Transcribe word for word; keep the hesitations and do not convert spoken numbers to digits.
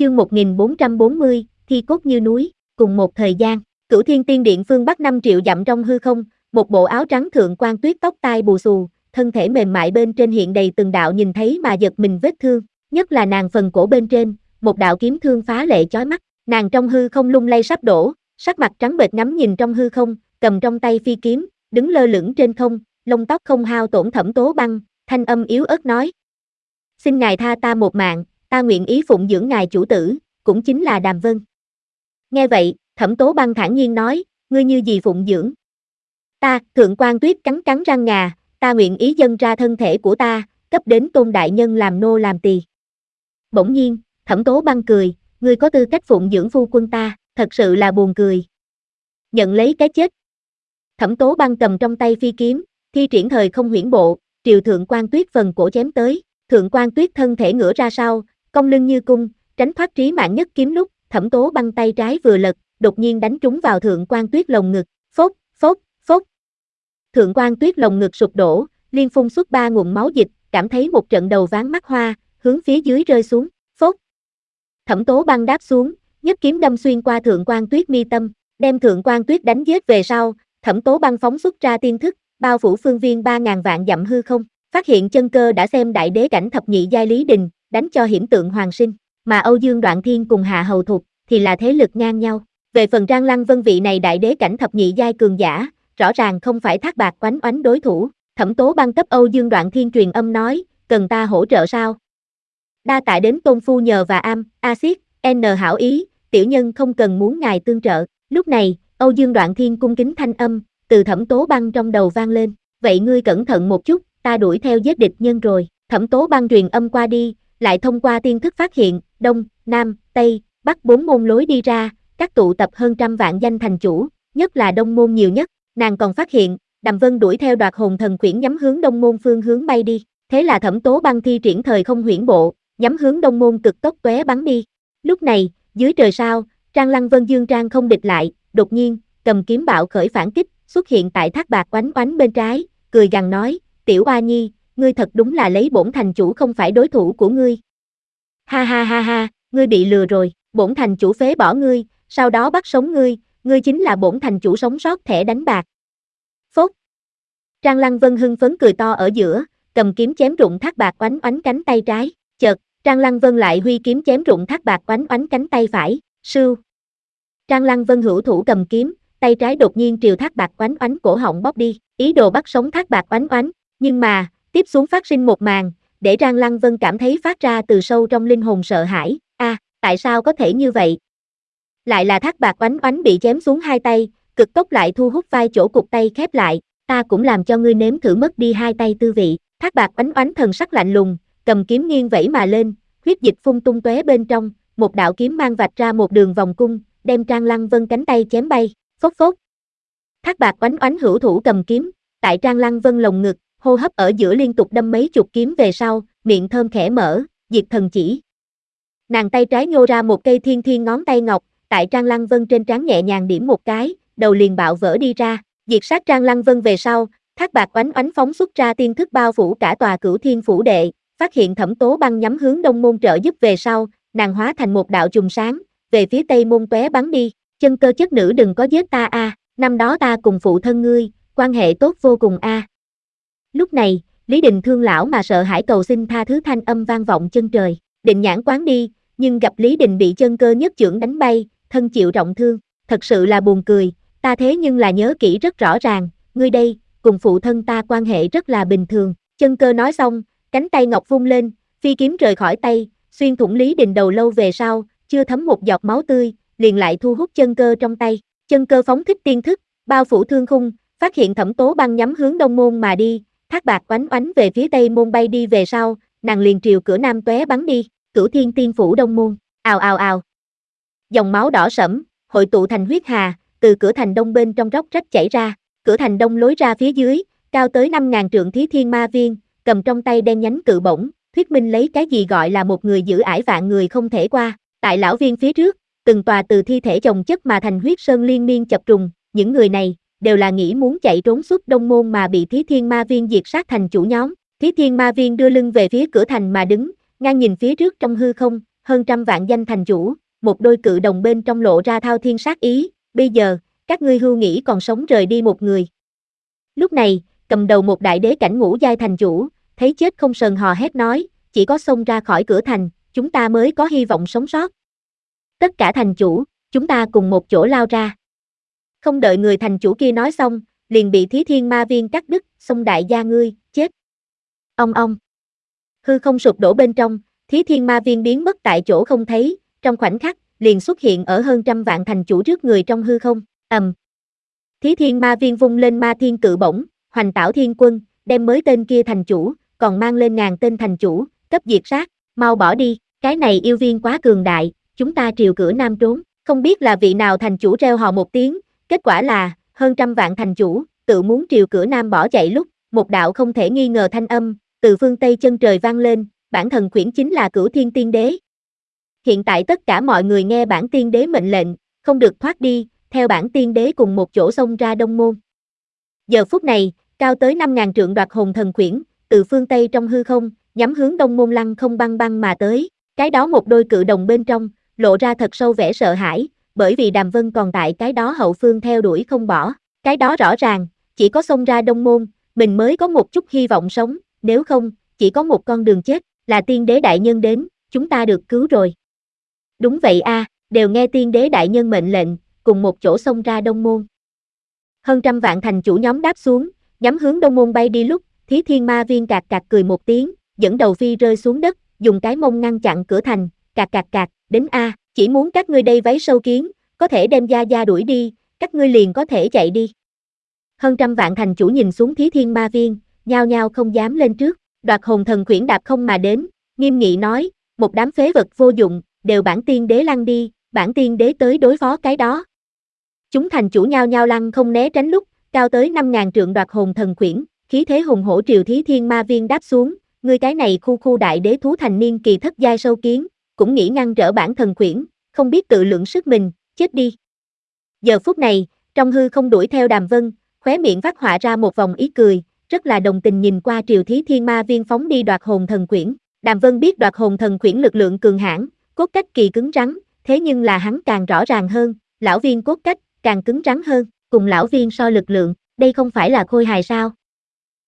chương một nghìn bốn trăm bốn mươi, thi cốt như núi, cùng một thời gian, Cửu Thiên Tiên Điện phương Bắc năm triệu dặm trong hư không, một bộ áo trắng thượng quan tuyết tóc tai bù xù, thân thể mềm mại bên trên hiện đầy từng đạo nhìn thấy mà giật mình vết thương, nhất là nàng phần cổ bên trên, một đạo kiếm thương phá lệ chói mắt, nàng trong hư không lung lay sắp đổ, sắc mặt trắng bệch ngắm nhìn trong hư không, cầm trong tay phi kiếm, đứng lơ lửng trên không, lông tóc không hao tổn Thẩm Tố Băng, thanh âm yếu ớt nói: "Xin ngài tha ta một mạng, ta nguyện ý phụng dưỡng ngài chủ tử, cũng chính là Đàm Vân." Nghe vậy, Thẩm Tố Băng thản nhiên nói: "Ngươi như gì phụng dưỡng?" "Ta." Thượng quan Tuyết cắn cắn răng ngà, "Ta nguyện ý dâng ra thân thể của ta, cấp đến Tôn đại nhân làm nô làm tỳ." Bỗng nhiên, Thẩm Tố Băng cười: "Ngươi có tư cách phụng dưỡng phu quân ta, thật sự là buồn cười." Nhận lấy cái chết. Thẩm Tố Băng cầm trong tay phi kiếm, thi triển thời không huyễn bộ, triều Thượng quan Tuyết phần cổ chém tới. Thượng quan Tuyết thân thể ngửa ra sau, cong lưng như cung, tránh thoát trí mạng nhất kiếm lúc, Thẩm Tố Băng tay trái vừa lật, đột nhiên đánh trúng vào Thượng quan Tuyết lồng ngực, phốc, phốc, phốc. Thượng quan Tuyết lồng ngực sụp đổ, liên phun xuất ba nguồn máu dịch, cảm thấy một trận đầu ván mắt hoa, hướng phía dưới rơi xuống, phốc. Thẩm Tố Băng đáp xuống, nhất kiếm đâm xuyên qua Thượng quan Tuyết mi tâm, đem Thượng quan Tuyết đánh giết về sau, Thẩm Tố Băng phóng xuất ra tiên thức, bao phủ phương viên ba ngàn vạn dặm hư không, phát hiện chân cơ đã xem đại đế cảnh thập nhị giai Lý Đình, đánh cho hiểm tượng hoàng sinh, mà Âu Dương Đoạn Thiên cùng Hạ Hầu Thục thì là thế lực ngang nhau. Về phần Trang Lăng Vân vị này đại đế cảnh thập nhị giai cường giả, rõ ràng không phải Thác Bạt Oánh Oánh đối thủ. Thẩm Tố Băng cấp Âu Dương Đoạn Thiên truyền âm nói: "Cần ta hỗ trợ sao?" "Đa tạ đến Tôn phu nhờ và am, a xiết, n hảo ý, tiểu nhân không cần muốn ngài tương trợ." Lúc này, Âu Dương Đoạn Thiên cung kính thanh âm từ Thẩm Tố Băng trong đầu vang lên: "Vậy ngươi cẩn thận một chút, ta đuổi theo giết địch nhân rồi." Thẩm Tố Băng truyền âm qua đi, lại thông qua tiên thức phát hiện, đông, nam, tây, bắc bốn môn lối đi ra, các tụ tập hơn trăm vạn danh thành chủ, nhất là đông môn nhiều nhất. Nàng còn phát hiện, Đàm Vân đuổi theo Đoạt Hồn Thần Quyển nhắm hướng đông môn phương hướng bay đi. Thế là Thẩm Tố Băng thi triển thời không huyễn bộ, nhắm hướng đông môn cực tốc tóe bắn đi. Lúc này, dưới trời sao, Trang Lăng Vân dương trang không địch lại, đột nhiên, cầm kiếm bạo khởi phản kích, xuất hiện tại Thác Bạt Oánh Oánh bên trái, cười gằn nói: "Tiểu Oa Nhi, ngươi thật đúng là lấy bổn thành chủ không phải đối thủ của ngươi. Ha ha ha ha, ngươi bị lừa rồi, bổn thành chủ phế bỏ ngươi, sau đó bắt sống ngươi, ngươi chính là bổn thành chủ sống sót thẻ đánh bạc." Phốt. Trang Lăng Vân hưng phấn cười to ở giữa, cầm kiếm chém rụng Thác Bạt Oánh Oánh cánh tay trái, chợt, Trang Lăng Vân lại huy kiếm chém rụng Thác Bạt Oánh Oánh cánh tay phải, sưu. Trang Lăng Vân hữu thủ cầm kiếm, tay trái đột nhiên triều Thác Bạt Oánh Oánh cổ họng bóp đi, ý đồ bắt sống Thác Bạt Oánh Oánh, nhưng mà, tiếp xuống phát sinh một màn, để Trang Lăng Vân cảm thấy phát ra từ sâu trong linh hồn sợ hãi. A, à, tại sao có thể như vậy? Lại là Thác Bạt Oánh Oánh bị chém xuống hai tay, cực tốc lại thu hút vai chỗ cụt tay khép lại, ta cũng làm cho ngươi nếm thử mất đi hai tay tư vị. Thác Bạt Oánh Oánh thần sắc lạnh lùng, cầm kiếm nghiêng vẫy mà lên, huyết dịch phun tung tóe bên trong, một đạo kiếm mang vạch ra một đường vòng cung, đem Trang Lăng Vân cánh tay chém bay, phốc phốc. Thác Bạt Oánh Oánh hữu thủ cầm kiếm, tại Trang Lăng Vân lồng ngực, hô hấp ở giữa liên tục đâm mấy chục kiếm về sau, miệng thơm khẽ mở, diệt thần chỉ. Nàng tay trái nhô ra một cây thiên thiên ngón tay ngọc, tại Trang Lăng Vân trên trán nhẹ nhàng điểm một cái, đầu liền bạo vỡ đi ra, diệt sát Trang Lăng Vân về sau, Thác Bạt Oánh Oánh phóng xuất ra tiên thức bao phủ cả tòa Cửu Thiên phủ đệ, phát hiện Thẩm Tố Băng nhắm hướng đông môn trợ giúp về sau, nàng hóa thành một đạo chùm sáng, về phía tây môn tóe bắn đi, chân cơ chất nữ đừng có giết ta a, à, năm đó ta cùng phụ thân ngươi, quan hệ tốt vô cùng a. À. Lúc này, Lý Đình thương lão mà sợ hãi cầu xin tha thứ thanh âm vang vọng chân trời, định nhãn quán đi, nhưng gặp Lý Đình bị chân cơ nhất chưởng đánh bay, thân chịu trọng thương, thật sự là buồn cười, ta thế nhưng là nhớ kỹ rất rõ ràng, ngươi đây, cùng phụ thân ta quan hệ rất là bình thường. Chân cơ nói xong, cánh tay ngọc vung lên, phi kiếm rời khỏi tay, xuyên thủng Lý Đình đầu lâu về sau, chưa thấm một giọt máu tươi, liền lại thu hút chân cơ trong tay. Chân cơ phóng thích tiên thức, bao phủ thương khung, phát hiện Thẩm Tố Băng nhắm hướng đông môn mà đi, Thác Bạt Oánh Oánh về phía tây môn bay đi về sau, nàng liền triều cửa nam tóe bắn đi, Cửu Thiên Tiên phủ đông môn, ào ào ào. Dòng máu đỏ sẫm, hội tụ thành huyết hà, từ cửa thành đông bên trong róc rách chảy ra, cửa thành đông lối ra phía dưới, cao tới năm ngàn trượng Thí Thiên Ma Viên, cầm trong tay đen nhánh cự bổng, thuyết minh lấy cái gì gọi là một người giữ ải vạn người không thể qua. Tại lão viên phía trước, từng tòa từ thi thể chồng chất mà thành huyết sơn liên miên chập trùng, những người này đều là nghĩ muốn chạy trốn xuất đông môn mà bị Thí Thiên Ma Viên diệt sát thành chủ nhóm. Thí Thiên Ma Viên đưa lưng về phía cửa thành mà đứng, ngang nhìn phía trước trong hư không, hơn trăm vạn danh thành chủ, một đôi cự đồng bên trong lộ ra thao thiên sát ý, bây giờ, các ngươi hưu nghĩ còn sống rời đi một người. Lúc này, cầm đầu một đại đế cảnh ngũ giai thành chủ, thấy chết không sờn hò hét nói, chỉ có xông ra khỏi cửa thành, chúng ta mới có hy vọng sống sót. Tất cả thành chủ, chúng ta cùng một chỗ lao ra. Không đợi người thành chủ kia nói xong, liền bị Thí Thiên Ma Viên cắt đứt, xông đại gia ngươi, chết. Ong ong. Hư không sụp đổ bên trong, Thí Thiên Ma Viên biến mất tại chỗ không thấy, trong khoảnh khắc, liền xuất hiện ở hơn trăm vạn thành chủ trước người trong hư không, ầm. Thí Thiên Ma Viên vung lên Ma Thiên Cự Bổng, hoành tảo thiên quân, đem mới tên kia thành chủ, còn mang lên ngàn tên thành chủ, cấp diệt sát, mau bỏ đi, cái này yêu viên quá cường đại, chúng ta triều cửa nam trốn, không biết là vị nào thành chủ reo hò một tiếng, kết quả là, hơn trăm vạn thành chủ, tự muốn triều cửa nam bỏ chạy lúc, một đạo không thể nghi ngờ thanh âm, từ phương Tây chân trời vang lên, bản thần khuyển chính là Cửu Thiên Tiên Đế. Hiện tại tất cả mọi người nghe bản tiên đế mệnh lệnh, không được thoát đi, theo bản tiên đế cùng một chỗ xông ra Đông Môn. Giờ phút này, cao tới năm ngàn trượng đoạt hồn thần khuyển, từ phương Tây trong hư không, nhắm hướng Đông Môn lăng không băng băng mà tới, cái đó một đôi cự đồng bên trong, lộ ra thật sâu vẻ sợ hãi, bởi vì Đàm Vân còn tại cái đó hậu phương theo đuổi không bỏ, cái đó rõ ràng, chỉ có xông ra Đông Môn, mình mới có một chút hy vọng sống, nếu không, chỉ có một con đường chết, là tiên đế đại nhân đến, chúng ta được cứu rồi. Đúng vậy a, à, đều nghe tiên đế đại nhân mệnh lệnh, cùng một chỗ xông ra Đông Môn. Hơn trăm vạn thành chủ nhóm đáp xuống, nhắm hướng Đông Môn bay đi lúc, Thí Thiên Ma Viên cạc cạc cười một tiếng, dẫn đầu phi rơi xuống đất, dùng cái mông ngăn chặn cửa thành, cạc cạc cạc, đến a, à, chỉ muốn các ngươi đây váy sâu kiến, có thể đem gia gia đuổi đi, các ngươi liền có thể chạy đi. Hơn trăm vạn thành chủ nhìn xuống Thí Thiên Ma Viên, nhao nhao không dám lên trước, đoạt hồn thần khuyển đạp không mà đến, nghiêm nghị nói, một đám phế vật vô dụng, đều bản tiên đế lăn đi, bản tiên đế tới đối phó cái đó. Chúng thành chủ nhao nhao lăn không né tránh lúc, cao tới năm ngàn trượng đoạt hồn thần khuyển, khí thế hùng hổ triều Thí Thiên Ma Viên đáp xuống, ngươi cái này khu khu đại đế thú thành niên kỳ thất giai sâu kiến, cũng nghĩ ngăn trở bản thần khuyển, không biết tự lượng sức mình, chết đi. Giờ phút này, trong hư không đuổi theo Đàm Vân, khóe miệng phát họa ra một vòng ý cười, rất là đồng tình nhìn qua triều Thí Thiên Ma Viên phóng đi đoạt hồn thần khuyển. Đàm Vân biết đoạt hồn thần khuyển lực lượng cường hãn, cốt cách kỳ cứng rắn, thế nhưng là hắn càng rõ ràng hơn, lão viên cốt cách càng cứng rắn hơn, cùng lão viên so lực lượng, đây không phải là khôi hài sao?